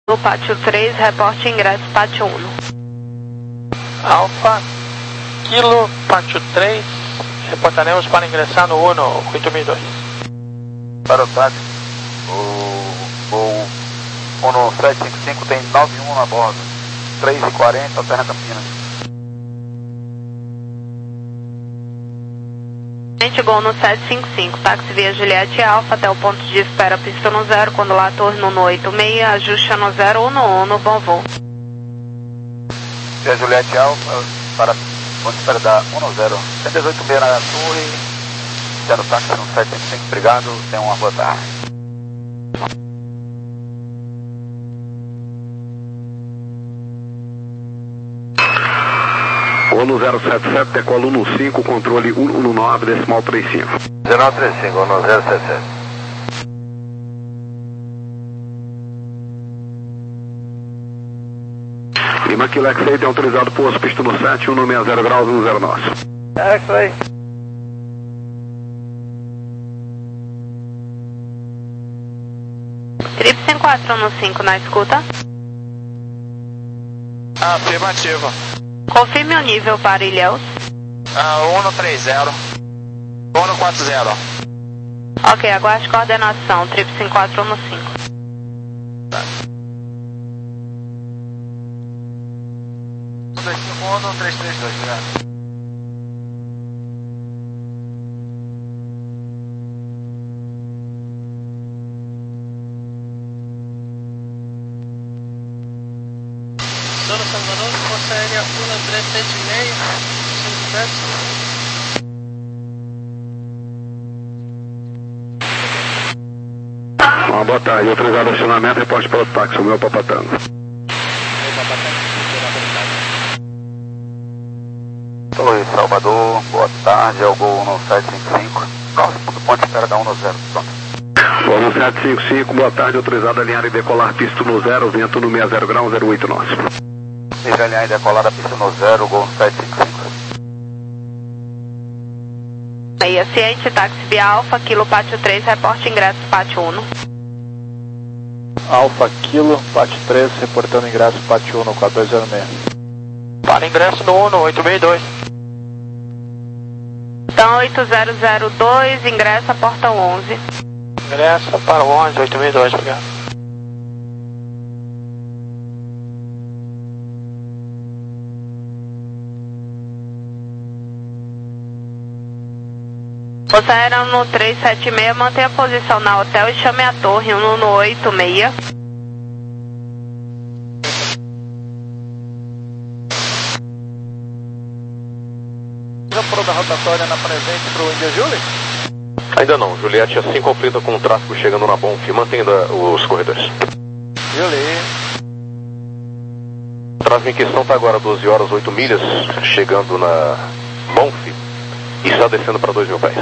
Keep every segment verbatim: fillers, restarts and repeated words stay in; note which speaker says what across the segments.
Speaker 1: Do pátio três, reporte ingresso pátio um.
Speaker 2: Alfa, Kilo, pátio três, reportaremos para ingressar no Uno oito mil e dois.
Speaker 3: Para o táxi, o voo Uno sete cinco cinco tem nove um a bordo, três e quarenta, Terra Campinas.
Speaker 1: Gente, Gol no sete cinco cinco, táxi via Juliette Alfa até o ponto de espera, pista no zero, quando lá torno no oito seis, ajuste no zero um no Uno, bom voo.
Speaker 3: Via Juliette Alfa para ponto de espera da um zero, cento e dezoito meia na torre, zero táxi no sete cinco cinco, obrigado, tenha uma boa tarde.
Speaker 4: Uno zero sete sete, decola Uno cinco, controle Uno nove, decimal trinta e cinco.
Speaker 3: dezenove trinta e cinco, Uno zero sete sete.
Speaker 4: Lima Kilo X-Ray tem autorizado posto, pista no sete, Uno sessenta graus, um zero nosso.
Speaker 3: X-Ray.
Speaker 1: Trip cinco quatro no cinco na escuta.
Speaker 2: Afirmativo.
Speaker 1: Confirme o nível para Ilhéus.
Speaker 2: Ah, Uno trinta, Uno quarenta.
Speaker 1: Ok, aguarde coordenação, Trip cinco quatro no cinco.
Speaker 3: Uno três três dois, obrigado.
Speaker 2: Zona Salvador, Força Aérea Uno três sete seis, cinco metros.
Speaker 4: Uma boa tarde, autorizado acionamento, reporte para o táxi, o meu Papatano.
Speaker 3: Oi, Salvador, boa tarde, é o Gol Uno sete cinco cinco, próximo do ponto de espera da um zero, pronto.
Speaker 4: Uno sete cinco cinco, boa tarde, autorizado a alinhar e decolar pista no zero, vento no sessenta graus, zero oito nosso.
Speaker 3: Seja alinhar e decolar a pista no zero, Gol sete cinco cinco.
Speaker 1: Meia ciente, táxi via Alfa, Kilo pátio três, reporte ingresso pátio um.
Speaker 5: Alfa Kilo, pátio três, reportando ingresso pátio um, quatro dois zero seis.
Speaker 2: Para ingresso no Uno oito mil e dois.
Speaker 1: Então oito zero zero dois, ingresso a porta onze.
Speaker 2: Ingressa para o onze oito mil e dois, obrigado.
Speaker 1: Força Aérea no três sete seis, mantenha a posição na hotel e chame a torre um no oito seis.
Speaker 5: Já parou da rotatória na presente para o India Julie?
Speaker 6: Ainda não, Juliette assim conflita com o tráfego chegando na Bonf, mantendo os corredores.
Speaker 5: Julie.
Speaker 6: O tráfego em questão está agora doze horas, oito milhas, chegando na Bonf e está descendo para dois mil pés.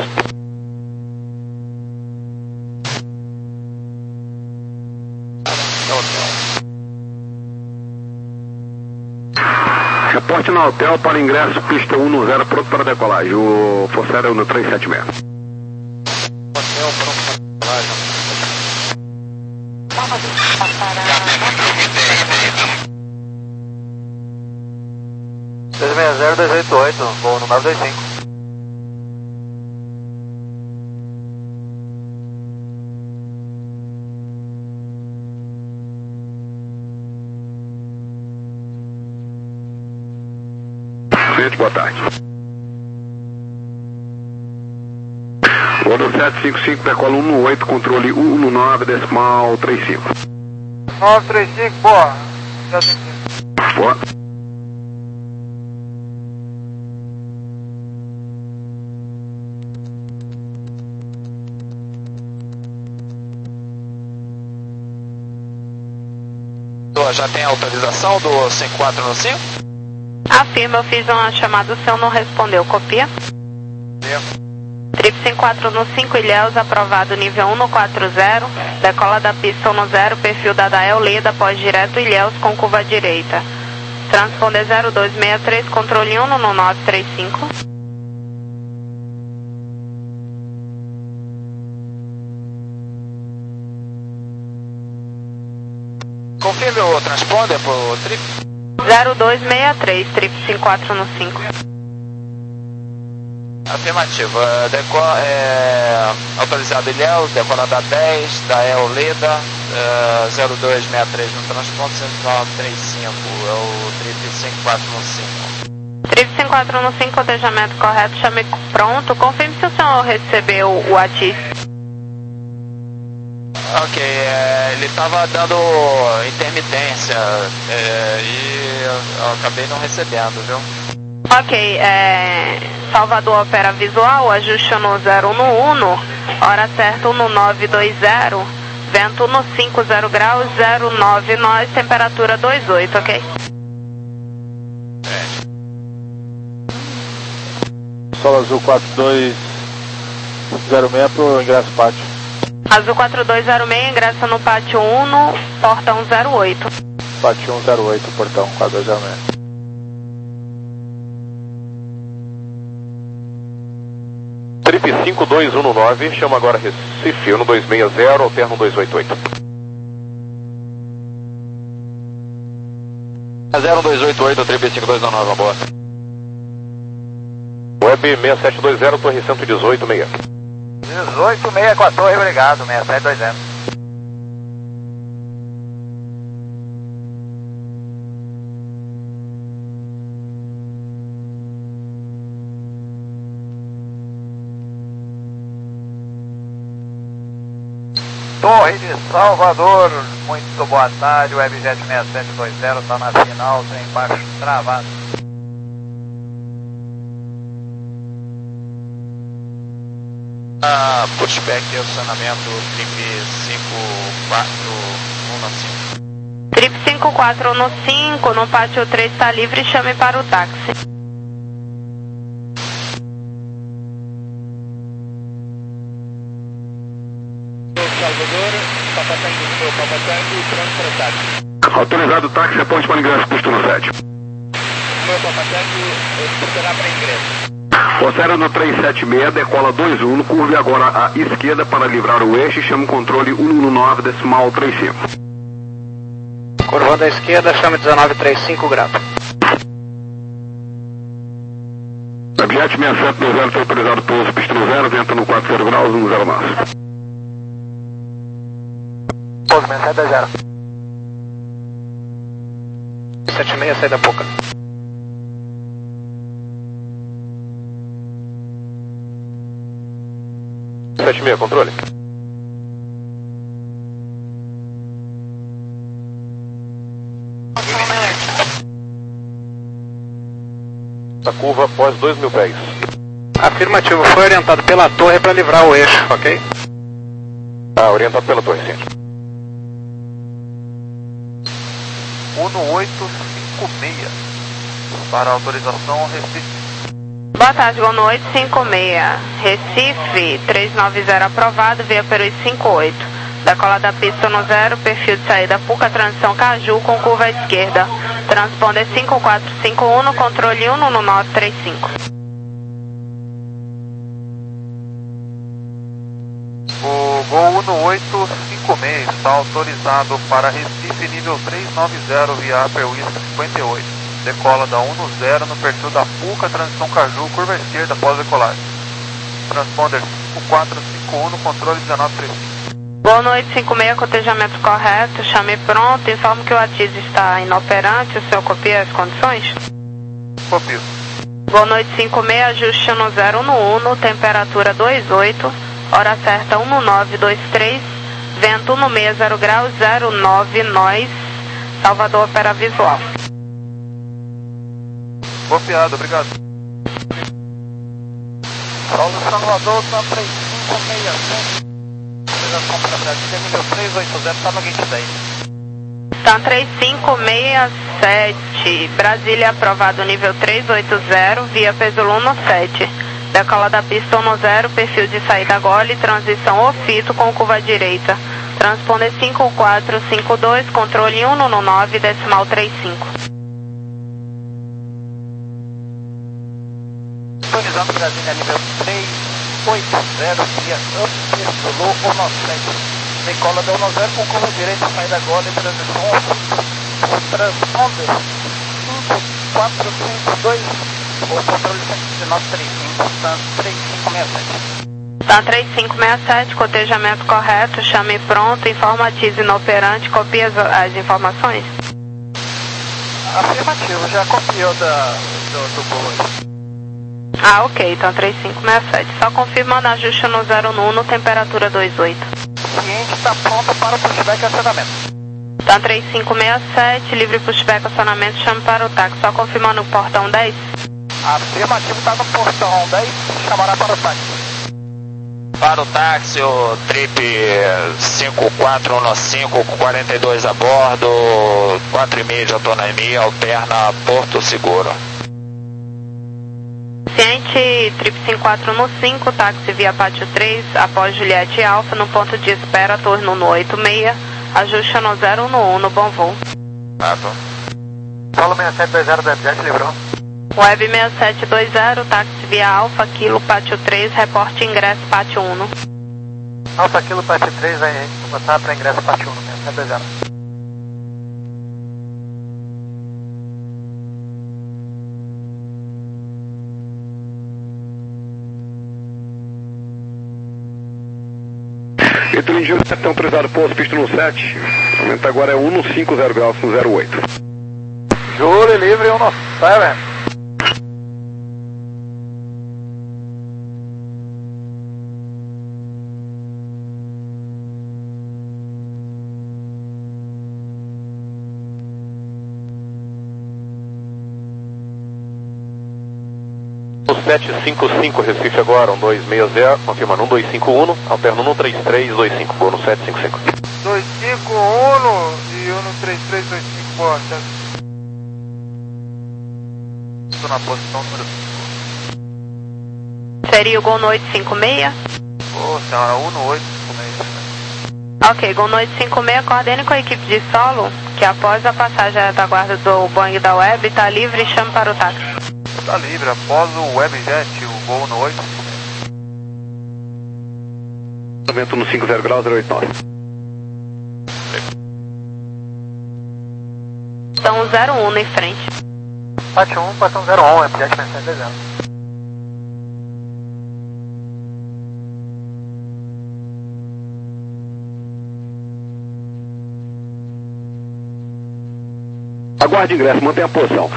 Speaker 4: Reporte no hotel para ingresso, pista um zero, pronto para decolagem. O Força Aérea no três sete seis.
Speaker 5: Hotel pronto para decolagem.
Speaker 3: dois seis zero dois oito oito, voo número dois cinco.
Speaker 4: Gente, boa tarde. Uno sete cinco cinco, decola um oito, controle um nove, decimal trinta e cinco.
Speaker 3: nove três cinco, boa. Já tem que...
Speaker 4: Boa.
Speaker 2: Já tem autorização do cinco quatro no cinco?
Speaker 1: Afirma, eu fiz uma chamada, o seu não respondeu, copia? Trip cinco quatro no cinco, Ilhéus, aprovado nível um no quatro zero, decola da pista um no zero, perfil da Dael, Leda, pós direto Ilhéus com curva direita. Transponder zero dois seis três, controle um no nove três cinco.
Speaker 5: Confirme o transponder pro trip.
Speaker 1: zero dois seis três, trip cinco quatro no cinco.
Speaker 5: Afirmativo. Uh, deco é, autorizado Ilhéus, decolada dez, da Eoleda, uh, zero dois seis três no transponder, cento e nove trinta e cinco, é o trip cinco quatro no cinco.
Speaker 1: Trip cinco quatro no cinco, cotejamento correto, chame pronto. Confirme se o senhor recebeu o A T I S.
Speaker 5: Ok, é, ele estava dando intermitência é, e eu, eu acabei não recebendo, viu?
Speaker 1: Ok, é, Salvador opera visual, ajuste no zero no um, hora certa um no nove dois zero, vento no cinco zero graus, zero nove nós, temperatura dois oito, ok?
Speaker 3: Solo Azul quatro dois zero seis pro ingresso pátio.
Speaker 1: Azul quatro dois zero seis, ingressa no pátio um, portão zero oito.
Speaker 3: Pátio um zero oito, portão quatro dois zero seis.
Speaker 6: Trip cinco dois um nove, chama agora Recife, um dois seis zero, alterno dois oito oito.
Speaker 5: zero dois oito oito, Trip cinco dois um nove, uma boa.
Speaker 6: Web seis sete dois zero, torre cento e dezoito, meia.
Speaker 3: dezoito seis com a torre, obrigado, seis sete dois zero. Torre de Salvador, muito boa tarde, Webjet seis sete dois zero, está na final, tem embaixo travado.
Speaker 5: Ah, pushback e acionamento Trip cinco quatro um no cinco.
Speaker 1: Trip cinco quatro no cinco, no pátio três está livre, chame para o táxi.
Speaker 5: Salvador, Papatango, Papatango, pronto para o táxi.
Speaker 4: Autorizado táxi, aponte para ingresso, posto no sete.
Speaker 5: Meu Papatango, poderá para ingresso.
Speaker 4: Ocera no três sete seis, decola dois um, curve agora à esquerda para livrar o eixo e chama o controle um um nove decimal trinta e cinco.
Speaker 5: Curvando à esquerda, chame dezenove trinta e cinco graus.
Speaker 4: Webjet seis sete dois zero, foi autorizado pouso, pista no zero, vento no quatro zero graus, um zero máximo.
Speaker 3: Pouso seis sete dois zero.
Speaker 5: sete seis, saída pouca.
Speaker 6: sete seis, controle. A curva após dois mil pés.
Speaker 5: Afirmativo, foi orientado pela torre para livrar o eixo, ok?
Speaker 6: Ah, orientado pela torre, sim.
Speaker 3: um oito cinco seis, para autorização Recife.
Speaker 1: Boa tarde, boa noite, cinco seis. Recife, trezentos e noventa, aprovado, via Perus cinco oito. Decola da pista no zero, perfil de saída Puca, transição Caju, com curva à esquerda. Transponder cinco quatro cinco um, no controle um no nove três cinco.
Speaker 3: O Gol um oito cinco seis está autorizado para Recife, nível trezentos e noventa, via Upper Whisky cinquenta e oito. Decola da um no zero no perfil da Puca, transição Caju, curva à esquerda após decolagem. Transponder cinco quatro cinco um no controle dezenove trinta e cinco.
Speaker 1: Boa noite, cinco seis, cotejamento correto, chame pronto, informo que o A T I S está inoperante, o senhor copia as condições?
Speaker 3: Copio.
Speaker 1: Boa noite, cinco seis, ajuste no zero no um, temperatura dois oito, hora certa um no nove dois três, vento no seis zero graus, zero nove nós, Salvador opera visual.
Speaker 3: Copiado, obrigado. Paulo Salvador, está três cinco seis, autorização para Brasília, nível trezentos e oitenta, está no gate dez.
Speaker 1: Tá três cinco seis sete, Brasília aprovado nível trezentos e oitenta, via Pesul no sete. Decola da pista no zero, perfil de saída gole, transição ofito com curva direita. Transponder cinco quatro cinco dois, controle um no nove, decimal trinta e cinco.
Speaker 3: Sintonizando Brasília, nível trezentos e oitenta, via Up Pesul no sete.
Speaker 7: Decola da um zero com curva direita, saída agora em transição. Transponder cinco quatro cinco dois, o controle cento e nove trinta e cinco, TAM três cinco seis sete.
Speaker 1: TAM três cinco seis sete, cotejamento correto, chame pronto, informatize inoperante, copie as, as informações?
Speaker 7: Afirmativo, já copiou da, do, do bolo.
Speaker 1: Ah, ok, então três cinco seis sete. Só confirmando ajuste no zero um, temperatura dois oito.
Speaker 7: O cliente está pronto para o pushback e acionamento.
Speaker 1: TAM três cinco seis sete, livre pushback acionamento, chame para o táxi. Só confirmando o portão dez?
Speaker 7: Afirmativo, está no portão dez, chamará para o táxi.
Speaker 5: Para o táxi, o trip cinco quatro um cinco, quarenta e dois a bordo, quatro e meio de autonomia, alterna Porto Seguro.
Speaker 1: Ciente, trip cinco quatro um cinco, táxi via Pátio três, após Juliette Alfa, no ponto de espera, turno no oito seis, ajuste no zero um, no bom voo.
Speaker 5: Certo.
Speaker 7: Solo seis sete dois zero, Webjet, livrou.
Speaker 1: Web seis sete dois zero, táxi via Alfa, Kilo, Pátio três, reporte ingresso, Pátio um.
Speaker 7: Alfa, Kilo, Pátio três, aí, vou botar para ingresso, Pátio um, seis sete dois zero.
Speaker 4: Entre Engenho sete, autorizado posto, pista no sete. O momento agora é um cinco zero graus no zero oito.
Speaker 7: Júlio livre um sete.
Speaker 6: sete cinco cinco, Recife agora, um dois seis zero, confirmando um dois cinco um, alterno um três três dois cinco, boa no sete cinco cinco.
Speaker 3: dois cinco um e um três três dois cinco, boa, estou na posição número cinco.
Speaker 1: Seria o Gol Noite cinco seis?
Speaker 3: Ô, senhora, um no oito cinco seis.
Speaker 1: Ok, Gol Noite cinco seis, coordene com a equipe de solo, que após a passagem da guarda do Boeing da Web, está livre e chame para o táxi.
Speaker 3: Está livre, após o Webjet, o Gol no oito.
Speaker 4: Vento no cinco zero graus, zero oito nove.
Speaker 1: Então zero um em frente.
Speaker 7: Pátio um, Pátio zero um, Webjet seis sete dois zero.
Speaker 4: Aguarde ingresso, mantenha a posição.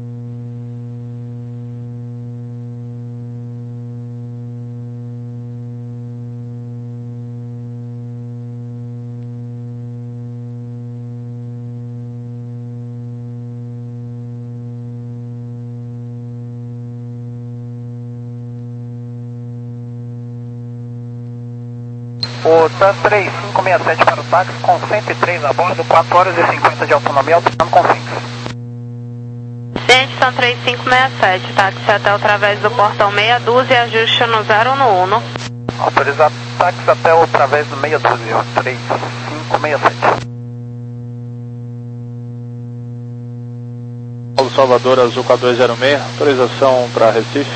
Speaker 7: O TAM três cinco seis sete para o táxi, com cento e três a bordo, quatro horas e cinquenta de autonomia, alternando com Finks.
Speaker 1: Ciente, TAM três cinco seis sete, táxi até através do portão meia dúzia e ajuste no zero um.
Speaker 7: Autorizado táxi até o através do meia dúzia, três cinco seis sete.
Speaker 8: Paulo Salvador, Azul quatro dois zero seis, autorização para Recife.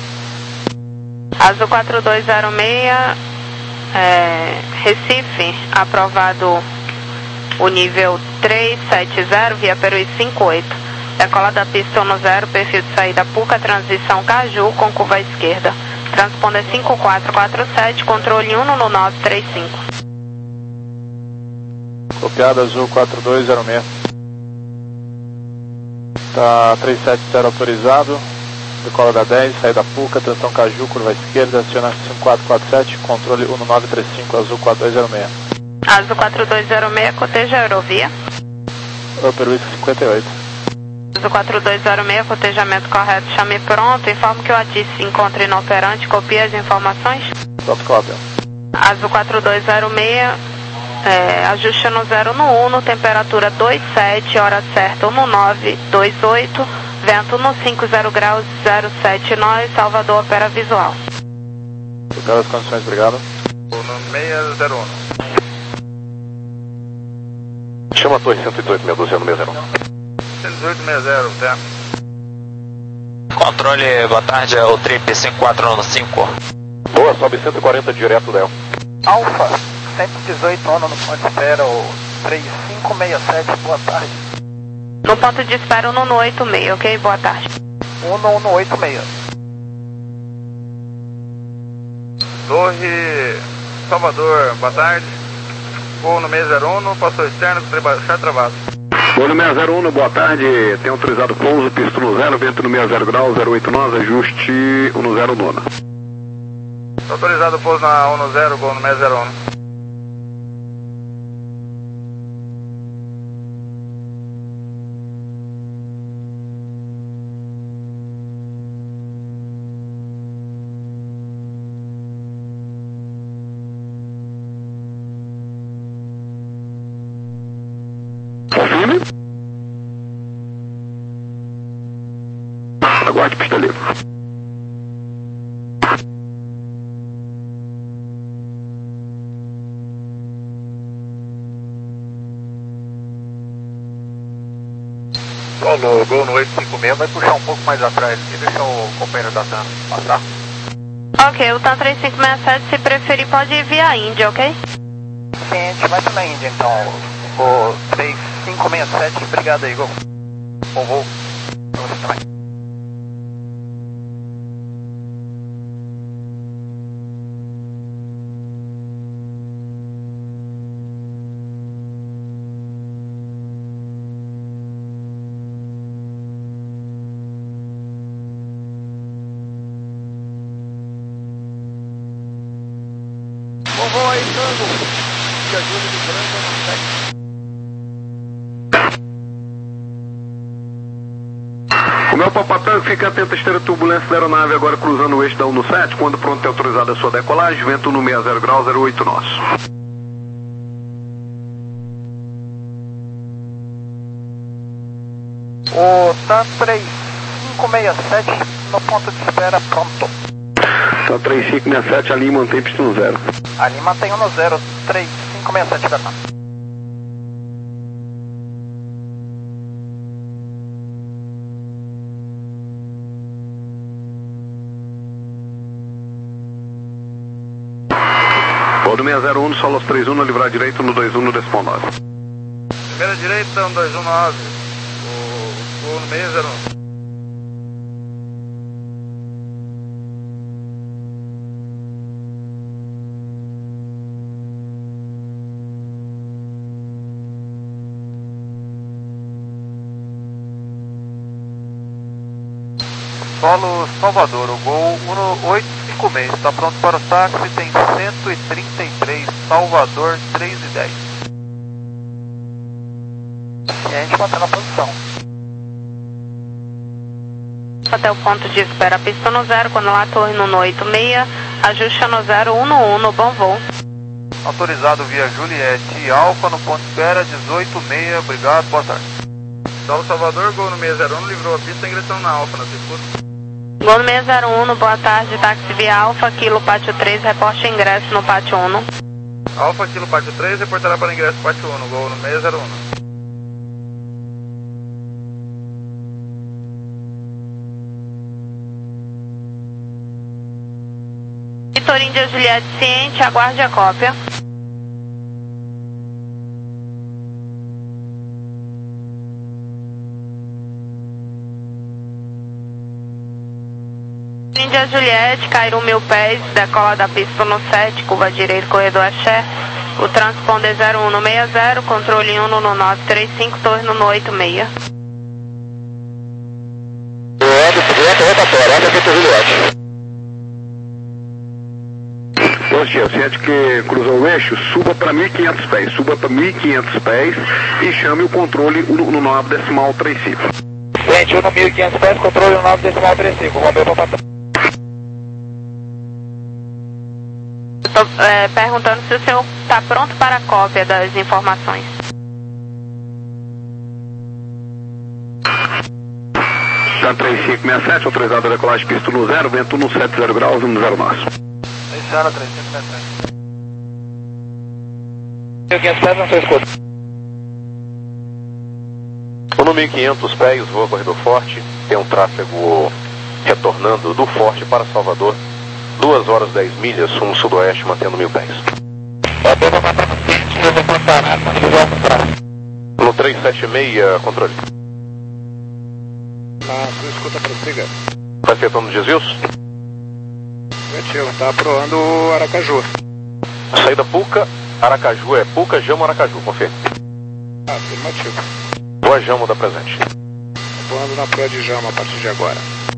Speaker 1: Azul quatro dois zero seis, é, Recife, aprovado o nível três sete zero via Peruí cinco oito. Decola da pista no zero, perfil de saída Puca, transição Caju com curva à esquerda. Transponder cinco quatro quatro sete, controle um no nove três cinco.
Speaker 8: Copiado, Azul quatro dois zero seis. Tá três sete zero autorizado. Decola da dez, saída Puca, transição Caju, curva à esquerda, aciona cinco quatro quatro sete, controle um nove três cinco, Azul quatro dois zero seis.
Speaker 1: Azul quatro dois zero seis, coteja Aerovia.
Speaker 8: Peruí cinquenta e oito.
Speaker 1: Azul quatro dois zero seis, cotejamento correto, chame pronto, informe que o A T I S se encontra inoperante, copie as informações.
Speaker 8: Pronto, cópia.
Speaker 1: Azul quatro dois zero seis, é, ajuste no zero um, temperatura dois sete, hora certa um nove dois oito, vento no cinco zero graus, zero sete nove, Salvador, opera visual.
Speaker 8: Copiado as condições, obrigado.
Speaker 3: No seis zero um.
Speaker 6: Chama a torre cento e dezoito, meia dúzia no seis zero um.
Speaker 3: cento e dezoito seis zero, tá?
Speaker 5: Controle, boa tarde, é o trip cinco quatro um cinco.
Speaker 6: Boa, sobe cento e quarenta direto dela.
Speaker 7: Alfa, cento e dezoito ONU no ponto de espera, o três cinco seis sete, boa tarde.
Speaker 1: No ponto de espera, no no oito seis, ok? Boa tarde.
Speaker 7: um no oito seis.
Speaker 3: Torre Salvador, boa tarde. Voo no seis zero um, passou externo, chat travado.
Speaker 4: Voo no seis zero um, boa tarde. Tem autorizado pouso, pista no zero, vento no sessenta graus, zero oito nós, ajuste um no zero nona.
Speaker 3: Autorizado pouso na um no zero, voo no seis zero um.
Speaker 4: Confirme. Aguarde pista livre.
Speaker 3: Solo, gol no oito cinco seis, vai puxar um pouco mais atrás aqui, deixa o companheiro da TAM passar.
Speaker 1: Ok, o TAM três cinco seis sete, se preferir, pode ir via Índia, ok?
Speaker 7: Sim, a gente vai na Índia, então, o três cinco seis sete, obrigado aí, Gol. Bom voo pra você também.
Speaker 3: Bom voo aí, Tango. Que ajuda de branco no sete.
Speaker 4: O meu Papatã, fica atento à esteira turbulência da aeronave agora cruzando o eixo da um no sete. Quando pronto é autorizada a sua decolagem, vento no sessenta graus, zero oito nós.
Speaker 7: O TAM três cinco seis sete no ponto de espera pronto.
Speaker 4: Tá três cinco seis sete, ali mantém pista no zero.
Speaker 7: Ali mantém um no zero, três cinco seis sete da TAM.
Speaker 4: Voo do seis zero um, solos três um, no livrar direito, no dois um, no decimal nove.
Speaker 3: Primeira direita, um dois um nove. O voo no seis zero um. Solo Salvador, o gol um no oito cinco seis, está pronto para o táxi, tem cento e trinta e três, Salvador três e dez.
Speaker 7: E a gente mantém na posição.
Speaker 1: Até o ponto de espera, pista no zero, quando lá torre no oito seis, ajuste no zero um no um, no bom voo.
Speaker 3: Autorizado via Juliette, Alfa no ponto de espera, dezoito seis, obrigado, boa tarde. Solo Salvador, gol no seis zero um, livrou a pista, ingressando na Alfa, na disputa.
Speaker 1: Gol no seis zero um, boa tarde, táxi via Alfa, Kilo Pátio três, reporte ingresso no Pátio um.
Speaker 3: Alfa, Kilo Pátio três, reportará para ingresso Pátio um, gol no seis zero um.
Speaker 1: Vitor Índia Juliette ciente, aguarde a cópia. Índia Juliette, Cairu mil pés, decola da pista no sete, curva direito, corredor axé. O transponder zero um no sessenta, controle um no nove três cinco, torre no oito seis.
Speaker 4: Bom dia, ciente que cruzou o eixo, suba para mil e quinhentos pés, suba para mil e quinhentos pés e chame o controle um no nove decimal três cinco.
Speaker 7: Gente, um no mil e quinhentos pés, controle um nove decimal três cinco, vamos ver o Papatã.
Speaker 1: Estou é, perguntando se o senhor está pronto para a cópia das informações.
Speaker 4: TAM três cinco seis sete, autorizado a decolagem pista no zero, vento no setenta graus, no zero nós.
Speaker 7: Funciona, três cinco seis sete. mil e quinhentos pés, não sou escudo.
Speaker 6: No mil e quinhentos pés, voa corredor forte, tem um tráfego retornando do Forte para Salvador, duas horas dez milhas, rumo sudoeste, mantendo mil pés.
Speaker 7: Boa
Speaker 6: No três sete seis, controle.
Speaker 4: Tá, tu escuta, prossiga.
Speaker 6: Tá efetuando desvios?
Speaker 4: Negativo, tá aproando Aracaju.
Speaker 6: Saída Puca, Aracaju é Puca, Jamo, Aracaju, confirme.
Speaker 4: Ah, afirmativo.
Speaker 6: Boa Jamo da presente.
Speaker 4: Atuando na proa de Jamo a partir de agora.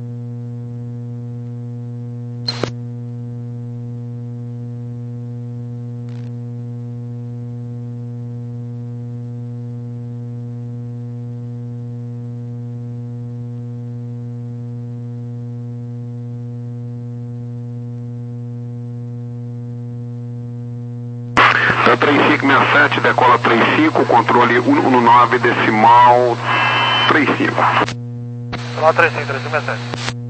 Speaker 4: três cinco seis sete, decola três cinco, controle um um nove, decimal três cinco.
Speaker 3: Decimal três cinco, três cinco seis sete.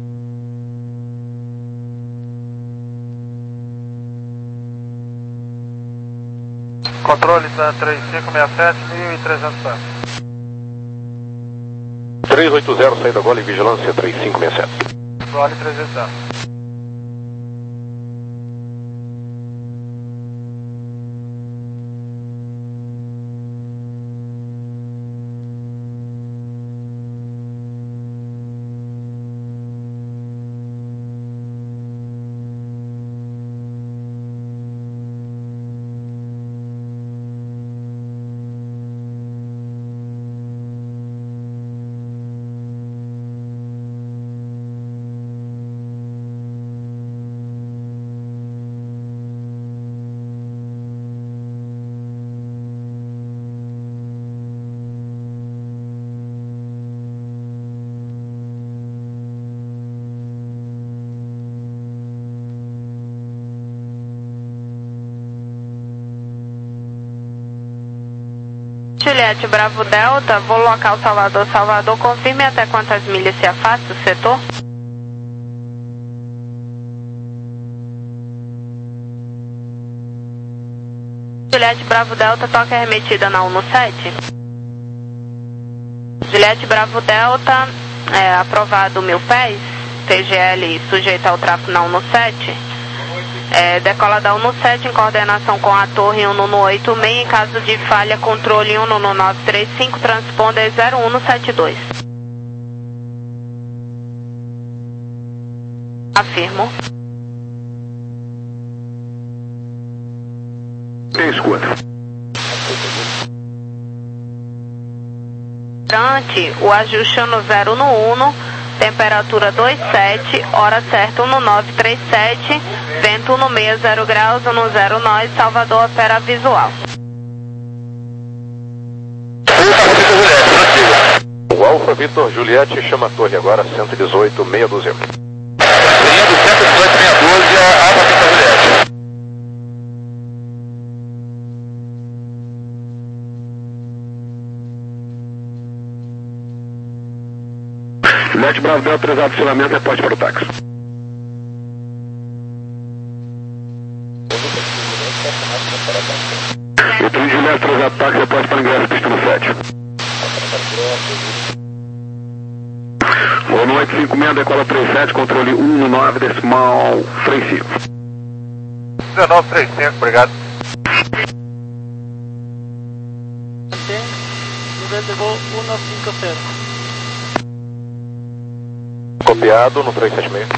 Speaker 3: Controle da três cinco seis sete, mil e trezentos pés.
Speaker 6: três oito zero, saída Gole, vigilância três cinco seis sete.
Speaker 3: Gole três oito zero.
Speaker 1: Juliette Bravo Delta, voo local Salvador, Salvador, confirme até quantas milhas se afasta do setor. Juliette Bravo Delta, toca remetida na um sete. Juliette Bravo Delta, é, aprovado mil pés, T G L sujeito ao tráfego na um sete. É, decola da um sete em coordenação com a torre um um oito seis, em caso de falha, controle um um nove três cinco, transponder zero um sete dois. Afirmo.
Speaker 4: Escuta.
Speaker 1: Durante o ajuste no zero um, temperatura dois sete, hora certa um nove três sete, vento no sessenta graus, no zero nove, Salvador, opera visual.
Speaker 6: O Alfa Vitor Juliette chama a torre agora, cento e dezoito, meia dúzia.
Speaker 5: Linha do cento e dezoito, meia dúzia, Alfa Vitor Juliette.
Speaker 4: Juliette Bravo Delta, autorizado acionamento, reporte para o táxi. Vitor Juliette, autorizado táxi, reporte para ingresso, pista no sete. Voo no oito cinco seis, decola três sete, controle um nove, decimal três cinco.
Speaker 3: dezenove três cinco, obrigado.
Speaker 2: Nível de voo um nove cinco zero.
Speaker 6: Copiado no três sete seis.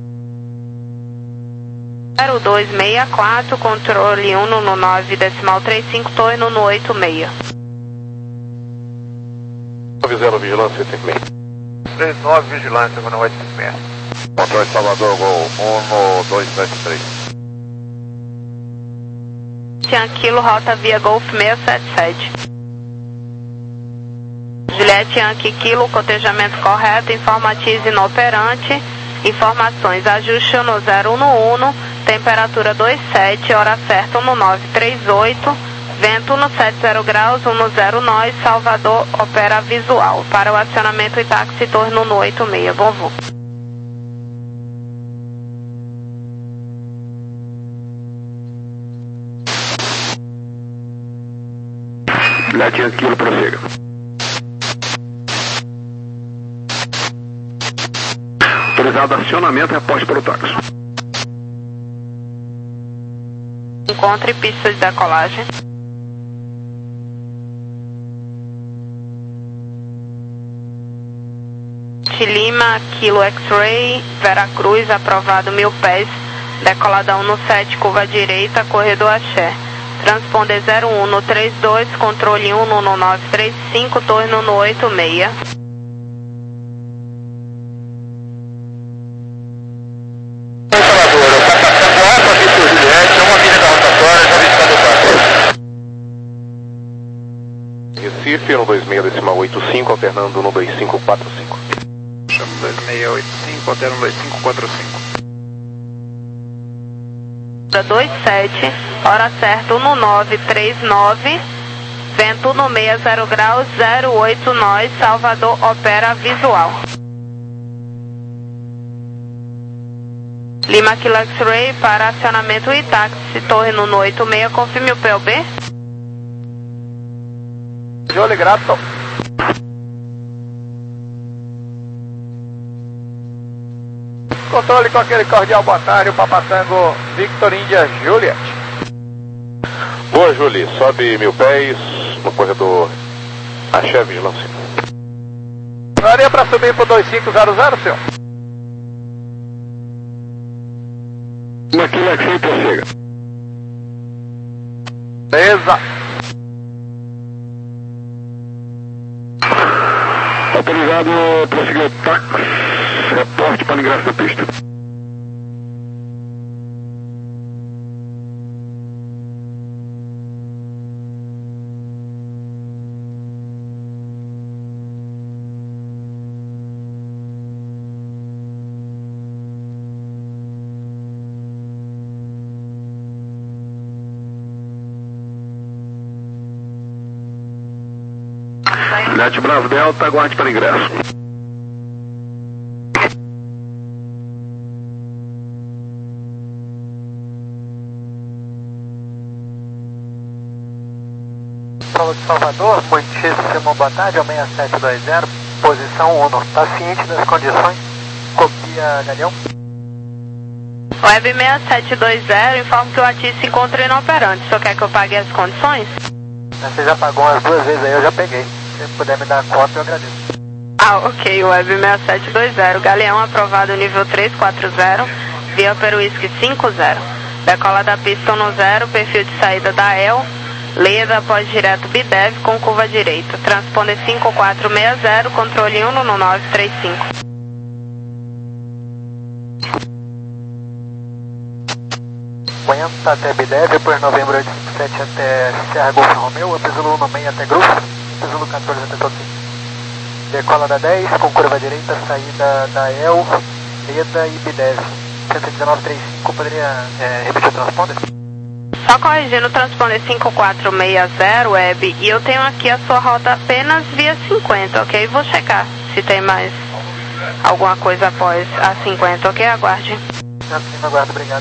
Speaker 1: zero dois seis quatro, controle um no nove, decimal três cinco, torre no oito seis.
Speaker 6: nove zero, vigilância oito cinco seis.
Speaker 3: três nove, vigilância no oito cinco seis.
Speaker 5: Controle Salvador, gol um no dois sete três.
Speaker 1: Yankee, rota via Golf seis sete sete. Juliette Yankee Kilo, cotejamento correto, informatize inoperante, informações, ajuste no zero um um, temperatura dois sete, hora certa um nove três oito, vento no setenta graus, um zero nove, Salvador, opera visual, para o acionamento e táxi torre no oito seis, bom voo.
Speaker 4: Juliette Yankee Kilo, prossiga. Autorizado acionamento, reporte para o táxi.
Speaker 1: encontre pista de decolagem. Lima, Kilo X-Ray, Veracruz, aprovado mil pés, decolada um no sete, curva direita, corredor Axé. Transponder zero um no três dois, controle um no nove três cinco, torno no oito seis.
Speaker 6: Recife, um dois seis decimal oito cinco, alternando um dois cinco quatro cinco.
Speaker 3: Chama dois seis oito cinco, altera um dois cinco quatro cinco.
Speaker 1: dois sete, hora certa um no nove três nove, vento no sessenta graus, zero oito nós, Salvador opera visual. Lima Kilo X-Ray para acionamento e táxi, torno no oito seis, confirme o P O B.
Speaker 7: Jolly, grato. Controle com aquele cordial boa tarde, o Papatango Victor India Juliet.
Speaker 6: Boa, Julie. Sobe mil pés no corredor Axé Vigilância.
Speaker 7: Daria para subir para dois cinco zero zero, senhor?
Speaker 4: Naquilo aqui, prossiga.
Speaker 7: Beleza.
Speaker 4: Autorizado, prosseguiu táxi, reporte para ingresso da pista. Net Bravo Delta, aguarde para ingresso.
Speaker 7: Prova de Salvador, muitíssimo boa tarde, é o seis sete dois zero, posição um. Está ciente das condições? Copia, Galeão.
Speaker 1: Web seis sete dois zero, informo que o ATI se encontra inoperante. O senhor quer que eu pague as condições?
Speaker 7: Você já pagou umas duas vezes aí, eu já peguei. Se puder me dar a cópia, eu agradeço.
Speaker 1: Ah, ok, Web seis sete dois zero, Galeão aprovado nível três quatro zero, via Peruísque cinco zero. Decola da pista no zero, perfil de saída da E L, Leda após direto Bidev com curva direita. Transponder cinco quatro seis zero, controle um no nove três cinco.
Speaker 7: cinquenta até Bidev, depois novembro oito cinco sete até Serra Golfo Romeu, Apesolo um no meio até Grupo, Apesolo quatorze até Toquinho. Decola da dez, com curva direita, saída da E L, Leda e Bidev. cento e dezenove trinta e cinco, poderia é, repetir o transponder?
Speaker 1: Só corrigindo o transponder cinco quatro seis zero, Web, e eu tenho aqui a sua rota apenas via cinquenta, ok? Vou checar se tem mais alguma coisa após a cinquenta, ok? Aguarde.
Speaker 7: Assim, aguardo, obrigado.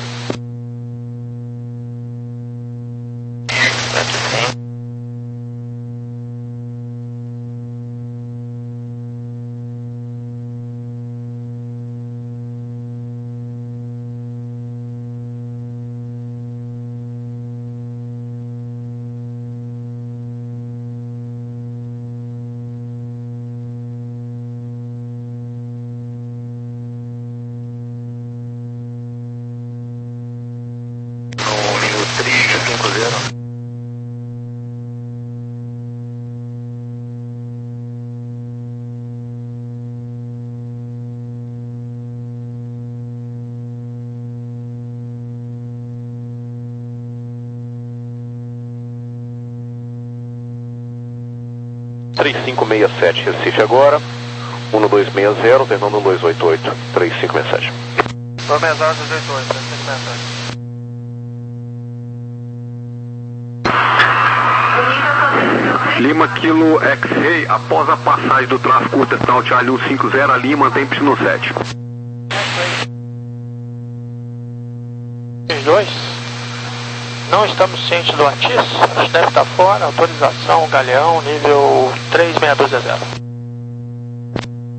Speaker 6: três cinco seis sete, Recife agora, um dois seis zero, Fernando um dois oito oito, três cinco seis sete.
Speaker 3: dois seis zero, dois oito oito, três cinco seis sete.
Speaker 4: Lima Kilo X-Ray, após a passagem do tráfego Urtetal Charlie um cinco zero ali, mantém pista no sete.
Speaker 7: Os dois. Não estamos cientes do ATIS, acho que deve estar fora, autorização, Galeão, nível três seis dois zero.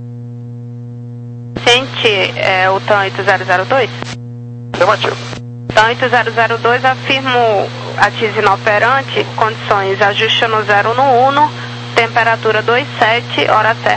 Speaker 1: Ciente, é o TAM oito zero zero dois?
Speaker 7: Afirmativo.
Speaker 1: Então, oito zero zero dois, afirmo a T I S inoperante, condições, ajuste no zero no uno, temperatura dois sete, hora certa.